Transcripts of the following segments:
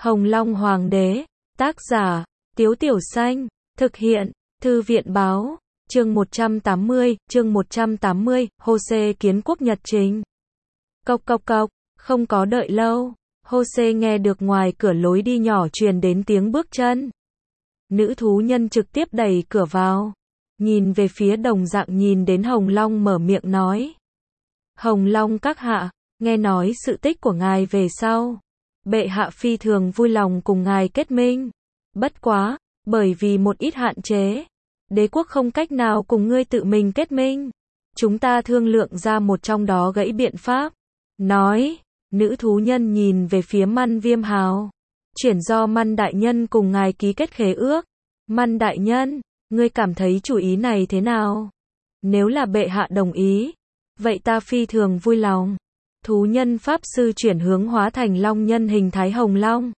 Hồng Long Hoàng đế, tác giả, Tiếu Tiểu Xanh, thực hiện, Thư viện báo, chương 180, Hô-xê kiến quốc nhật trình. Cộc cộc cộc, không có đợi lâu, Hô-xê nghe được ngoài cửa lối đi nhỏ truyền đến tiếng bước chân. Nữ thú nhân trực tiếp đẩy cửa vào, nhìn về phía đồng dạng nhìn đến Hồng Long mở miệng nói. Hồng Long các hạ, nghe nói sự tích của ngài về sau. Bệ hạ phi thường vui lòng cùng ngài kết minh. Bất quá, bởi vì một ít hạn chế, đế quốc không cách nào cùng ngươi tự mình kết minh. Chúng ta thương lượng ra một trong đó gãy biện pháp. Nói, nữ thú nhân nhìn về phía Man Viêm Hào. Chuyển do Man đại nhân cùng ngài ký kết khế ước. Man đại nhân, ngươi cảm thấy chủ ý này thế nào? Nếu là bệ hạ đồng ý, vậy ta phi thường vui lòng. Thú nhân pháp sư chuyển hướng hóa thành long nhân hình thái hồng long.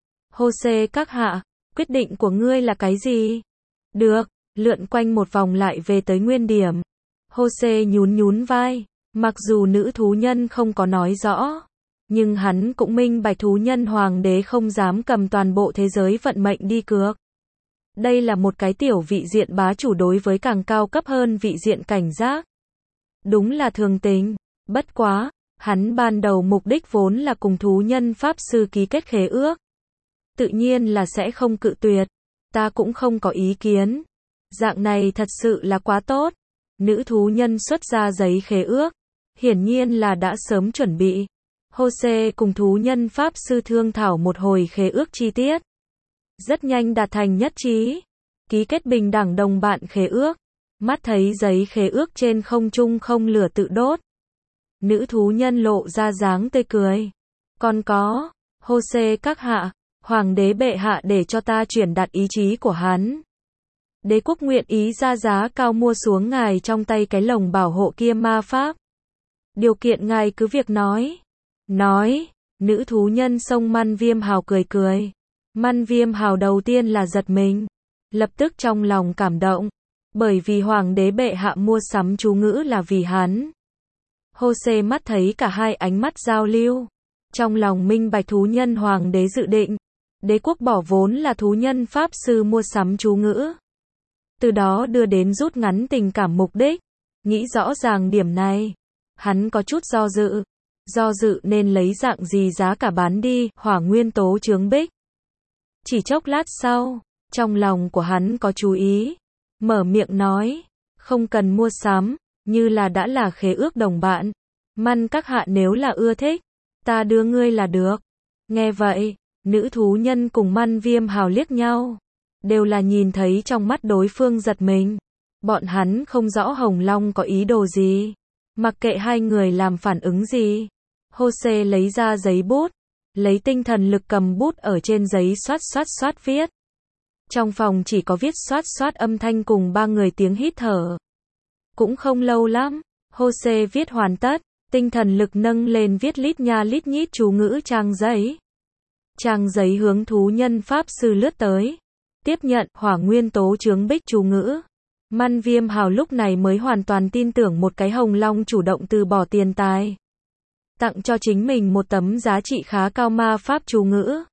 Hô-xê các hạ, quyết định của ngươi là cái gì? Được, lượn quanh một vòng lại về tới nguyên điểm. Hô-xê nhún vai, mặc dù nữ thú nhân không có nói rõ, nhưng hắn cũng minh bạch thú nhân hoàng đế không dám cầm toàn bộ thế giới vận mệnh đi cược. Đây là một cái tiểu vị diện bá chủ đối với càng cao cấp hơn vị diện cảnh giác. Đúng là thường tình, bất quá, hắn ban đầu mục đích vốn là cùng thú nhân pháp sư ký kết khế ước. Tự nhiên là sẽ không cự tuyệt, ta cũng không có ý kiến. Dạng này thật sự là quá tốt. Nữ thú nhân xuất ra giấy khế ước, hiển nhiên là đã sớm chuẩn bị. Hô-xê cùng thú nhân pháp sư thương thảo một hồi khế ước chi tiết. Rất nhanh đạt thành nhất trí, ký kết bình đẳng đồng bạn khế ước. Mắt thấy giấy khế ước trên không trung không lửa tự đốt. Nữ thú nhân lộ ra dáng tươi cười. Còn có, Hô-xê các hạ, hoàng đế bệ hạ để cho ta truyền đạt ý chí của hắn. Đế quốc nguyện ý ra giá cao mua xuống ngài trong tay cái lồng bảo hộ kia ma pháp. Điều kiện ngài cứ việc nói. Nói, nữ thú nhân xông Man Viêm Hào cười. Man Viêm Hào đầu tiên là giật mình, lập tức trong lòng cảm động, bởi vì hoàng đế bệ hạ mua sắm chú ngữ là vì hắn. Hô-xê mắt thấy cả hai ánh mắt giao lưu, trong lòng minh bạch thú nhân hoàng đế dự định, đế quốc bỏ vốn là thú nhân pháp sư mua sắm chú ngữ. Từ đó đưa đến rút ngắn tình cảm mục đích, nghĩ rõ ràng điểm này, hắn có chút do dự nên lấy dạng gì giá cả bán đi, hỏa nguyên tố chướng bích. Chỉ chốc lát sau, trong lòng của hắn có chú ý, mở miệng nói, không cần mua sắm, như là đã là khế ước đồng bạn. Man các hạ nếu là ưa thích, ta đưa ngươi là được. Nghe vậy, nữ thú nhân cùng Man Viêm Hào liếc nhau, đều là nhìn thấy trong mắt đối phương giật mình. Bọn hắn không rõ Hồng Long có ý đồ gì, mặc kệ hai người làm phản ứng gì. Hô-xê lấy ra giấy bút, lấy tinh thần lực cầm bút ở trên giấy xoát viết. Trong phòng chỉ có viết xoát âm thanh cùng ba người tiếng hít thở. Cũng không lâu lắm, Hô-xê viết hoàn tất, tinh thần lực nâng lên viết lít nha lít nhít chú ngữ trang giấy. Trang giấy hướng thú nhân pháp sư lướt tới, tiếp nhận hỏa nguyên tố chướng bích chú ngữ. Man Viêm Hào lúc này mới hoàn toàn tin tưởng một cái Hồng Long chủ động từ bỏ tiền tài, tặng cho chính mình một tấm giá trị khá cao ma pháp chú ngữ.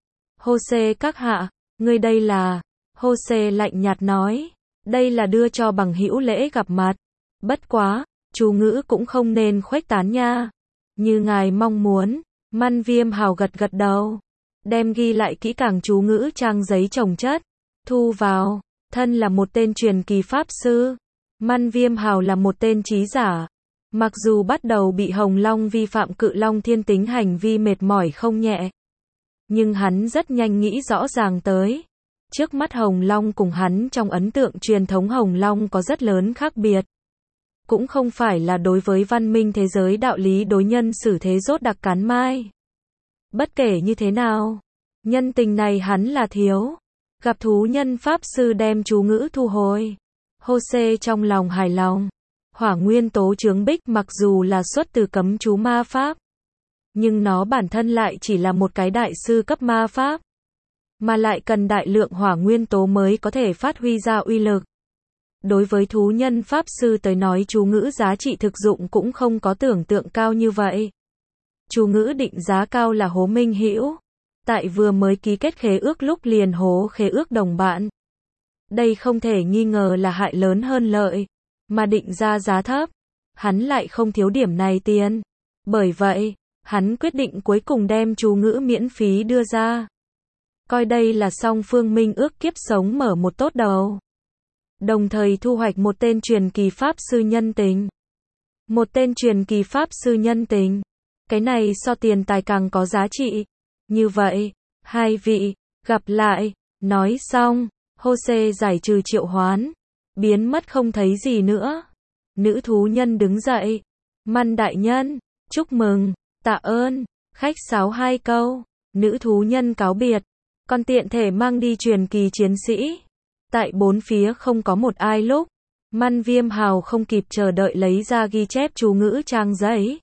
Hô-xê các hạ, ngươi đây là... Hô-xê lạnh nhạt nói, đây là đưa cho bằng hữu lễ gặp mặt. Bất quá, chú ngữ cũng không nên khuếch tán nha. Như ngài mong muốn. Man Viêm Hào gật đầu, đem ghi lại kỹ càng chú ngữ trang giấy chồng chất, thu vào. Thân là một tên truyền kỳ pháp sư, Man Viêm Hào là một tên trí giả. Mặc dù bắt đầu bị Hồng Long vi phạm cự long thiên tính hành vi mệt mỏi không nhẹ, nhưng hắn rất nhanh nghĩ rõ ràng tới. Trước mắt Hồng Long cùng hắn trong ấn tượng truyền thống Hồng Long có rất lớn khác biệt. Cũng không phải là đối với văn minh thế giới đạo lý đối nhân xử thế rốt đặc cán mai. Bất kể như thế nào, nhân tình này hắn là thiếu. Gặp thú nhân pháp sư đem chú ngữ thu hồi, Hô-xê trong lòng hài lòng. Hỏa nguyên tố chướng bích mặc dù là xuất từ cấm chú ma pháp, nhưng nó bản thân lại chỉ là một cái đại sư cấp ma pháp, mà lại cần đại lượng hỏa nguyên tố mới có thể phát huy ra uy lực. Đối với thú nhân pháp sư tới nói chú ngữ giá trị thực dụng cũng không có tưởng tượng cao như vậy. Chú ngữ định giá cao là hố minh hữu, Tại vừa mới ký kết khế ước lúc liền hố khế ước đồng bạn. Đây không thể nghi ngờ là hại lớn hơn lợi, mà định ra giá thấp. Hắn lại không thiếu điểm này tiền. Bởi vậy, hắn quyết định cuối cùng đem chú ngữ miễn phí đưa ra. Coi đây là song phương minh ước kiếp sống mở một tốt đầu. Đồng thời thu hoạch một tên truyền kỳ pháp sư nhân tình. Một tên truyền kỳ pháp sư nhân tình. Cái này so tiền tài càng có giá trị. Như vậy, hai vị, gặp lại. Nói xong, Jose giải trừ triệu hoán. Biến mất không thấy gì nữa. Nữ thú nhân đứng dậy. Man đại nhân, chúc mừng, tạ ơn, khách sáo 2 câu. Nữ thú nhân cáo biệt. Còn tiện thể mang đi truyền kỳ chiến sĩ. Tại bốn phía không có một ai lúc. Man Viêm Hào không kịp chờ đợi lấy ra ghi chép chú ngữ trang giấy.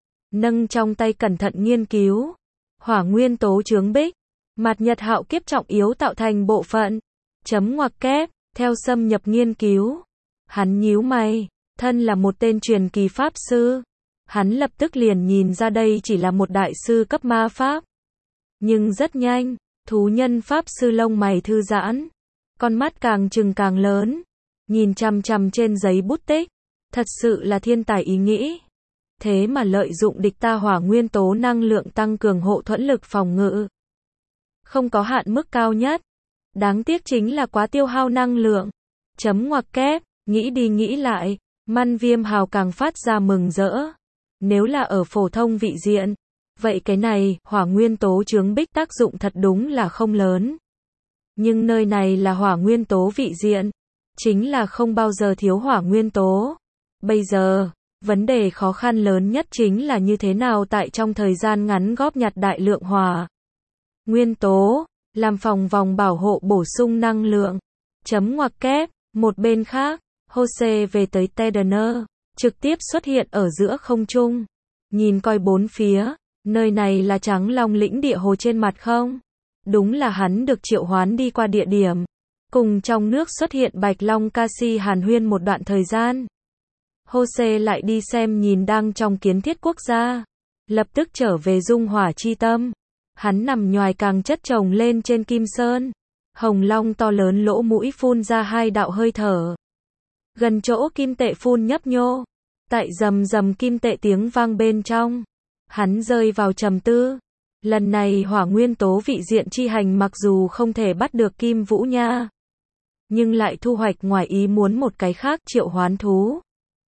Nâng trong tay cẩn thận nghiên cứu. Hỏa nguyên tố chướng bích. Mạt nhật hạo kiếp trọng yếu tạo thành bộ phận. Chấm ngoặc kép, theo xâm nhập nghiên cứu. Hắn nhíu mày, thân là một tên truyền kỳ pháp sư. Hắn lập tức liền nhìn ra đây chỉ là một đại sư cấp ma pháp. Nhưng rất nhanh, thú nhân pháp sư lông mày thư giãn. Con mắt càng trừng càng lớn. Nhìn chằm chằm trên giấy bút tích. Thật sự là thiên tài ý nghĩ. Thế mà lợi dụng địch ta hỏa nguyên tố năng lượng tăng cường hộ thuẫn lực phòng ngự. Không có hạn mức cao nhất. Đáng tiếc chính là quá tiêu hao năng lượng. Chấm ngoặc kép, nghĩ đi nghĩ lại. Man Viêm Hào càng phát ra mừng rỡ. Nếu là ở phổ thông vị diện. Vậy cái này, hỏa nguyên tố chướng bích tác dụng thật đúng là không lớn. Nhưng nơi này là hỏa nguyên tố vị diện. Chính là không bao giờ thiếu hỏa nguyên tố. Bây giờ, vấn đề khó khăn lớn nhất chính là như thế nào tại trong thời gian ngắn góp nhặt đại lượng hỏa nguyên tố, làm phòng vòng bảo hộ bổ sung năng lượng. Chấm ngoặc kép, một bên khác, Jose về tới Tedener, trực tiếp xuất hiện ở giữa không trung. Nhìn coi bốn phía, nơi này là Trắng Long lĩnh địa hồ trên mặt không? Đúng là hắn được triệu hoán đi qua địa điểm. Cùng trong nước xuất hiện Bạch Long Casi hàn huyên một đoạn thời gian. Jose lại đi xem nhìn đang trong kiến thiết quốc gia. Lập tức trở về dung hỏa chi tâm. Hắn nằm nhoài càng chất chồng lên trên kim sơn. Hồng long to lớn lỗ mũi phun ra 2 đạo hơi thở. Gần chỗ kim tệ phun nhấp nhô. Tại rầm rầm kim tệ tiếng vang bên trong. Hắn rơi vào trầm tư. Lần này hỏa nguyên tố vị diện chi hành mặc dù không thể bắt được Kim Vũ Nha. Nhưng lại thu hoạch ngoài ý muốn một cái khác triệu hoán thú.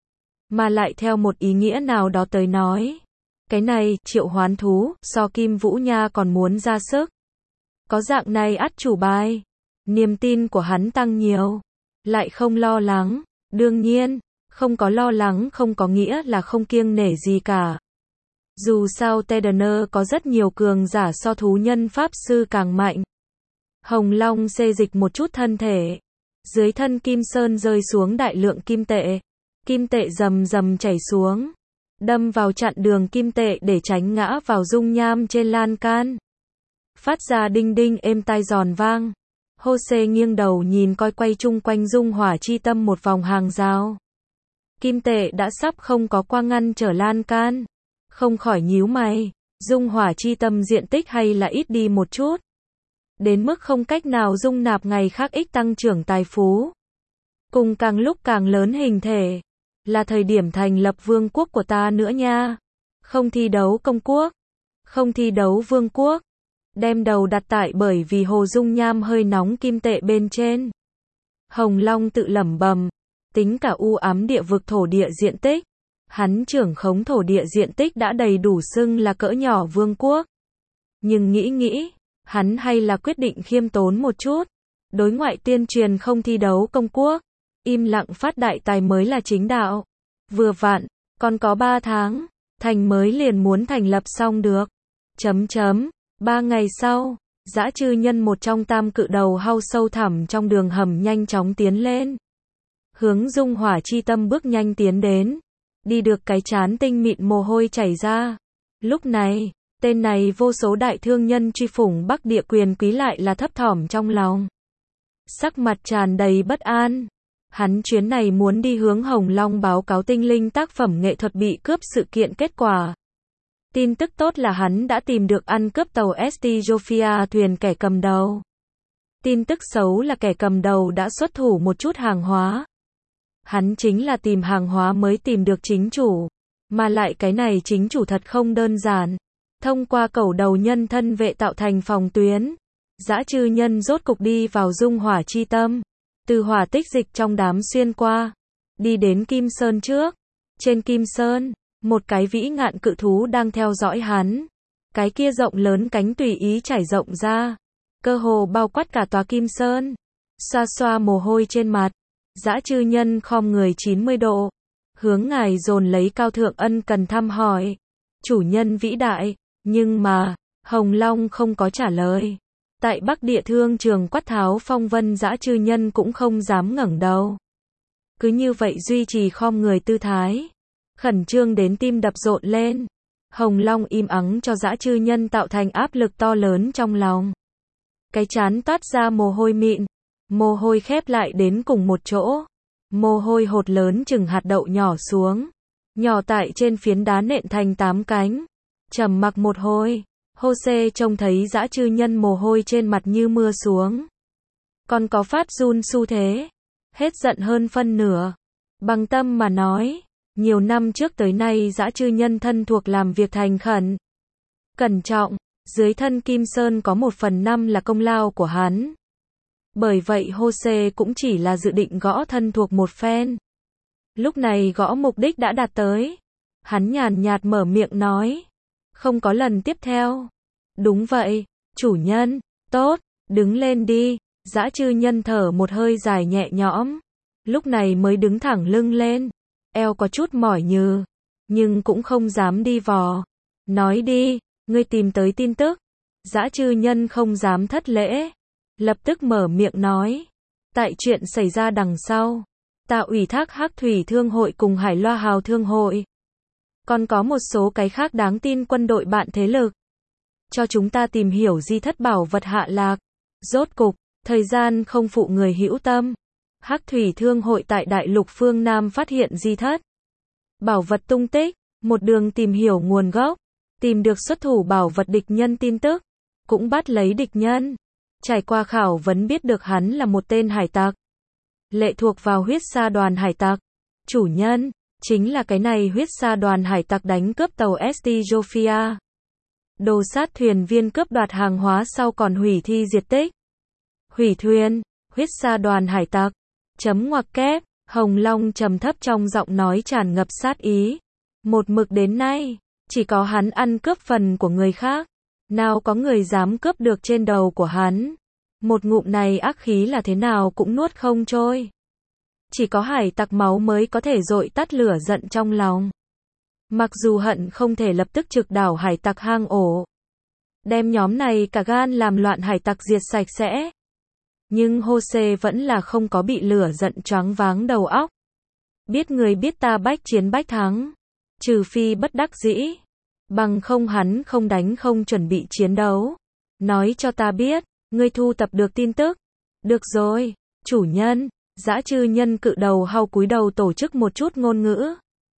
Mà lại theo một ý nghĩa nào đó tới nói. Cái này, triệu hoán thú, so Kim Vũ Nha còn muốn ra sức. Có dạng này ắt chủ bài. Niềm tin của hắn tăng nhiều. Lại không lo lắng. Đương nhiên, không có lo lắng không có nghĩa là không kiêng nể gì cả. Dù sao Tedener có rất nhiều cường giả so thú nhân pháp sư càng mạnh. Hồng Long xê dịch một chút thân thể. Dưới thân Kim Sơn rơi xuống đại lượng kim tệ. Kim tệ rầm rầm chảy xuống. Đâm vào chặn đường kim tệ để tránh ngã vào dung nham trên lan can. Phát ra đinh đinh êm tai giòn vang. Jose nghiêng đầu nhìn coi quay chung quanh dung hỏa chi tâm một vòng hàng rào. Kim tệ đã sắp không có qua ngăn trở lan can. Không khỏi nhíu mày. Dung hỏa chi tâm diện tích hay là ít đi một chút. Đến mức không cách nào dung nạp ngày khác ích tăng trưởng tài phú. Cùng càng lúc càng lớn hình thể. Là thời điểm thành lập vương quốc của ta nữa nha. Không thi đấu công quốc. Không thi đấu vương quốc. Đem đầu đặt tại bởi vì hồ dung nham hơi nóng kim tệ bên trên. Hồng Long tự lẩm bẩm. Tính cả u ám địa vực thổ địa diện tích. Hắn trưởng khống thổ địa diện tích đã đầy đủ xưng là cỡ nhỏ vương quốc. Nhưng nghĩ, hắn hay là quyết định khiêm tốn một chút. Đối ngoại tuyên truyền không thi đấu công quốc. Im lặng phát đại tài mới là chính đạo. Vừa vặn, còn có 3 tháng, thành mới liền muốn thành lập xong được. 3 ngày sau, dã chư nhân một trong tam cự đầu hau sâu thẳm trong đường hầm nhanh chóng tiến lên. Hướng dung hỏa chi tâm bước nhanh tiến đến. Đi được cái chán tinh mịn mồ hôi chảy ra. Lúc này, tên này vô số đại thương nhân truy phủng Bắc địa quyền quý lại là thấp thỏm trong lòng. Sắc mặt tràn đầy bất an. Hắn chuyến này muốn đi hướng Hồng Long báo cáo tinh linh tác phẩm nghệ thuật bị cướp sự kiện kết quả. Tin tức tốt là hắn đã tìm được ăn cướp tàu St. Sophia thuyền kẻ cầm đầu. Tin tức xấu là kẻ cầm đầu đã xuất thủ một chút hàng hóa. Hắn chính là tìm hàng hóa mới tìm được chính chủ. Mà lại cái này chính chủ thật không đơn giản. Thông qua cẩu đầu nhân thân vệ tạo thành phòng tuyến. Dã chư nhân rốt cục đi vào dung hỏa chi tâm. Từ hỏa tích dịch trong đám xuyên qua. Đi đến Kim Sơn trước. Trên Kim Sơn, một cái vĩ ngạn cự thú đang theo dõi hắn. Cái kia rộng lớn cánh tùy ý trải rộng ra. Cơ hồ bao quát cả tòa Kim Sơn. Xoa xoa mồ hôi trên mặt. Dã chư nhân khom người 90 độ. Hướng ngài dồn lấy cao thượng ân cần thăm hỏi. Chủ nhân vĩ đại. Nhưng mà, Hồng Long không có trả lời. Tại Bắc Địa Thương trường quát tháo phong vân dã chư nhân cũng không dám ngẩng đầu. Cứ như vậy duy trì khom người tư thái. Khẩn trương đến tim đập rộn lên. Hồng Long im ắng cho dã chư nhân tạo thành áp lực to lớn trong lòng. Cái trán toát ra mồ hôi mịn. Mồ hôi khép lại đến cùng một chỗ. Mồ hôi hột lớn chừng hạt đậu nhỏ xuống. Nhỏ tại trên phiến đá nện thành 8 cánh. Trầm mặc một hồi. Jose trông thấy dã chư nhân mồ hôi trên mặt như mưa xuống. Còn có phát run xu thế. Hết giận hơn phân nửa. Bằng tâm mà nói. Nhiều năm trước tới nay dã chư nhân thân thuộc làm việc thành khẩn. Cẩn trọng. Dưới thân Kim Sơn có 1/5 là công lao của hắn. Bởi vậy Jose cũng chỉ là dự định gõ thân thuộc một phen. Lúc này gõ mục đích đã đạt tới. Hắn nhàn nhạt mở miệng nói. Không có lần tiếp theo. Đúng vậy, chủ nhân. Tốt, đứng lên đi. Dã chư nhân thở một hơi dài nhẹ nhõm. Lúc này mới đứng thẳng lưng lên. Eo có chút mỏi nhừ. Nhưng cũng không dám đi vò. Nói đi, ngươi tìm tới tin tức. Dã chư nhân không dám thất lễ. Lập tức mở miệng nói. Tại chuyện xảy ra đằng sau. Ta ủy thác Hắc Thủy Thương hội cùng Hải Loa Hào Thương hội. Còn có một số cái khác đáng tin quân đội bạn thế lực. Cho chúng ta tìm hiểu di thất bảo vật hạ lạc. Rốt cục, thời gian không phụ người hữu tâm. Hắc Thủy Thương hội tại Đại lục phương Nam phát hiện di thất bảo vật tung tích. Một đường tìm hiểu nguồn gốc. Tìm được xuất thủ bảo vật địch nhân tin tức. Cũng bắt lấy địch nhân. Trải qua khảo vấn biết được hắn là một tên hải tặc. Lệ thuộc vào huyết sa đoàn hải tặc. Chủ nhân, chính là cái này huyết sa đoàn hải tặc đánh cướp tàu St. Sophia. Đồ sát thuyền viên cướp đoạt hàng hóa sau còn hủy thi diệt tích. Hủy thuyền, huyết sa đoàn hải tặc. Chấm ngoặc kép, Hồng Long trầm thấp trong giọng nói tràn ngập sát ý. Một mực đến nay, chỉ có hắn ăn cướp phần của người khác. Nào có người dám cướp được trên đầu của hắn. Một ngụm này ác khí là thế nào cũng nuốt không trôi. Chỉ có hải tặc máu mới có thể dội tắt lửa giận trong lòng. Mặc dù hận không thể lập tức trực đảo hải tặc hang ổ. Đem nhóm này cả gan làm loạn hải tặc diệt sạch sẽ. Nhưng Jose vẫn là không có bị lửa giận choáng váng đầu óc. Biết người biết ta bách chiến bách thắng. Trừ phi bất đắc dĩ. Bằng không hắn không đánh không chuẩn bị chiến đấu. Nói cho ta biết, ngươi thu tập được tin tức. Được rồi, chủ nhân. Dã chư nhân cự đầu hau cúi đầu tổ chức một chút ngôn ngữ.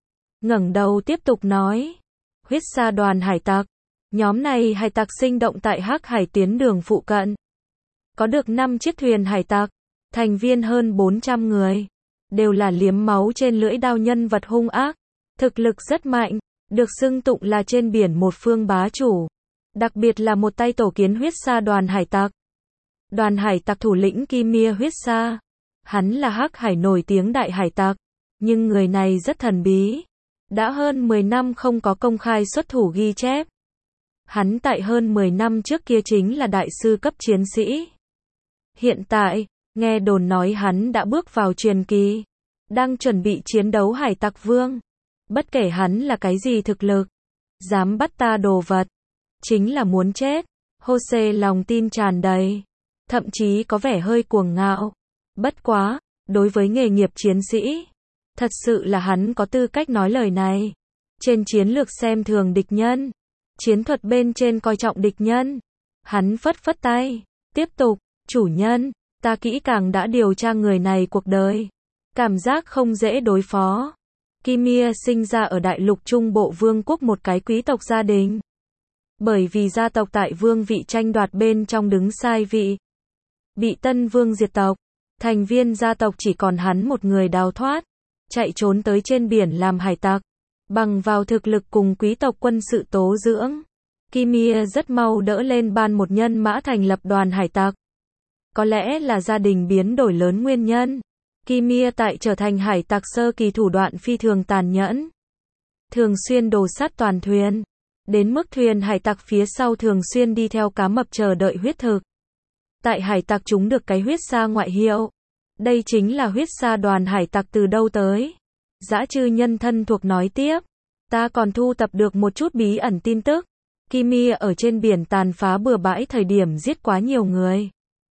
Ngẩng đầu tiếp tục nói. Huyết sa đoàn hải tặc. Nhóm này hải tặc sinh động tại Hắc Hải tuyến đường phụ cận. Có được 5 chiếc thuyền hải tặc. Thành viên hơn 400 người. Đều là liếm máu trên lưỡi đao nhân vật hung ác. Thực lực rất mạnh. Được xưng tụng là trên biển một phương bá chủ. Đặc biệt là một tay tổ kiến huyết sa đoàn hải tặc. Đoàn hải tặc thủ lĩnh Kimia huyết sa. Hắn là Hắc Hải nổi tiếng đại hải tặc. Nhưng người này rất thần bí. Đã hơn 10 năm không có công khai xuất thủ ghi chép. Hắn tại hơn 10 năm trước kia chính là đại sư cấp chiến sĩ. Hiện tại, nghe đồn nói hắn đã bước vào truyền kỳ. Đang chuẩn bị chiến đấu hải tặc vương. Bất kể hắn là cái gì thực lực. Dám bắt ta đồ vật. Chính là muốn chết. Jose lòng tin tràn đầy. Thậm chí có vẻ hơi cuồng ngạo. Bất quá, đối với nghề nghiệp chiến sĩ. Thật sự là hắn có tư cách nói lời này. Trên chiến lược xem thường địch nhân. Chiến thuật bên trên coi trọng địch nhân. Hắn phất phất tay. Tiếp tục, chủ nhân, ta kỹ càng đã điều tra người này cuộc đời. Cảm giác không dễ đối phó. Kimia sinh ra ở đại lục Trung Bộ Vương quốc một cái quý tộc gia đình. Bởi vì gia tộc tại vương vị tranh đoạt bên trong đứng sai vị, bị Tân Vương diệt tộc, thành viên gia tộc chỉ còn hắn một người đào thoát, chạy trốn tới trên biển làm hải tặc. Bằng vào thực lực cùng quý tộc quân sự tố dưỡng, Kimia rất mau đỡ lên ban một nhân mã thành lập đoàn hải tặc. Có lẽ là gia đình biến đổi lớn nguyên nhân, Kimia tại trở thành hải tặc sơ kỳ thủ đoạn phi thường tàn nhẫn, thường xuyên đồ sắt toàn thuyền, đến mức thuyền hải tặc phía sau thường xuyên đi theo cá mập chờ đợi huyết thực. Tại hải tặc chúng được cái huyết sa ngoại hiệu. Đây chính là huyết sa đoàn hải tặc từ đâu tới. Dã chư nhân thân thuộc nói tiếp. Ta còn thu tập được một chút bí ẩn tin tức. Kimia ở trên biển tàn phá bừa bãi thời điểm giết quá nhiều người.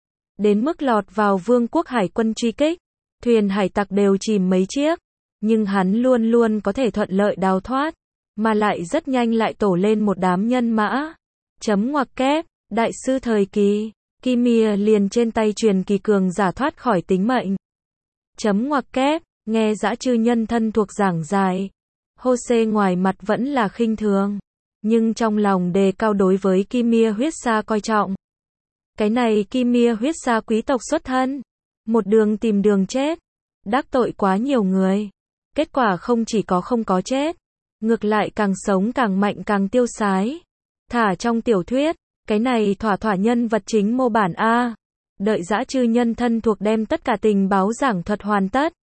Đến mức lọt vào vương quốc hải quân truy kích. Thuyền hải tặc đều chìm mấy chiếc. Nhưng hắn luôn luôn có thể thuận lợi đào thoát. Mà lại rất nhanh lại tổ lên một đám nhân mã. Chấm ngoặc kép, đại sư thời kỳ. Kimia liền trên tay truyền kỳ cường giả thoát khỏi tính mệnh. Chấm ngoặc kép, nghe dã chư nhân thân thuộc giảng giải. Jose ngoài mặt vẫn là khinh thường, nhưng trong lòng đề cao đối với Kimia huyết sa coi trọng. Cái này Kimia huyết sa quý tộc xuất thân, một đường tìm đường chết, đắc tội quá nhiều người. Kết quả không chỉ có không có chết, ngược lại càng sống càng mạnh càng tiêu sái. Thả trong tiểu thuyết, cái này thỏa thỏa nhân vật chính mô bản A. Đợi dã chư nhân thân thuộc đem tất cả tình báo giảng thuật hoàn tất.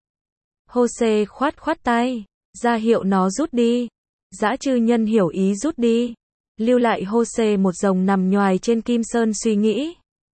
Jose khoát khoát tay, ra hiệu nó rút đi. Dã chư nhân hiểu ý rút đi. Lưu lại Jose một dòng nằm nhoài trên kim sơn suy nghĩ.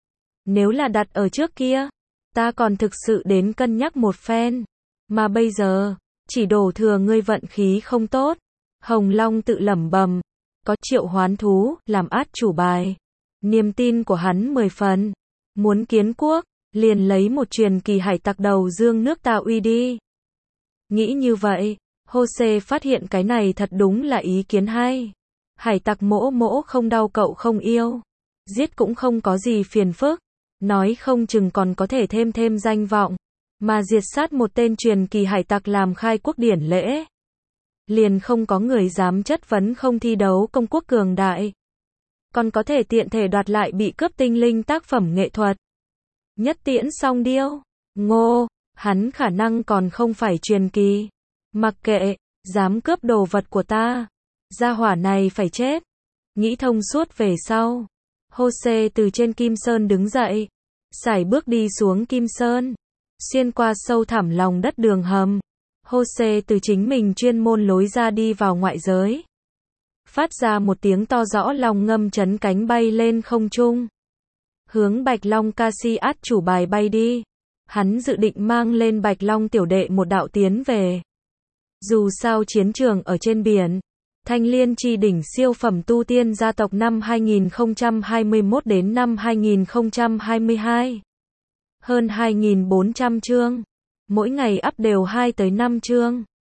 Nếu là đặt ở trước kia, ta còn thực sự đến cân nhắc một phen. Mà bây giờ, chỉ đổ thừa ngươi vận khí không tốt. Hồng Long tự lẩm bẩm. Có triệu hoán thú, làm át chủ bài. Niềm tin của hắn 10 phần. Muốn kiến quốc, liền lấy một truyền kỳ hải tặc đầu dương nước ta uy đi. Nghĩ như vậy, Jose phát hiện cái này thật đúng là ý kiến hay. Hải tặc mỗ mỗ không đau cậu không yêu. Giết cũng không có gì phiền phức. Nói không chừng còn có thể thêm danh vọng. Mà diệt sát một tên truyền kỳ hải tặc làm khai quốc điển lễ. Liền không có người dám chất vấn không thi đấu công quốc cường đại. Còn có thể tiện thể đoạt lại bị cướp tinh linh tác phẩm nghệ thuật. Nhất tiễn song điêu. Ngô, hắn khả năng còn không phải truyền kỳ. Mặc kệ, dám cướp đồ vật của ta. Gia hỏa này phải chết. Nghĩ thông suốt về sau. Jose từ trên Kim Sơn đứng dậy. Sải bước đi xuống Kim Sơn. Xuyên qua sâu thẳm lòng đất đường hầm. Jose từ chính mình chuyên môn lối ra đi vào ngoại giới. Phát ra một tiếng to rõ lòng ngâm chấn cánh bay lên không trung. Hướng Bạch Long Cassius chủ bài bay đi. Hắn dự định mang lên Bạch Long tiểu đệ một đạo tiến về. Dù sao chiến trường ở trên biển. Thanh Liên chi đỉnh siêu phẩm tu tiên gia tộc năm 2021 đến năm 2022. Hơn 2.400 chương. Mỗi ngày up đều 2 tới 5 chương.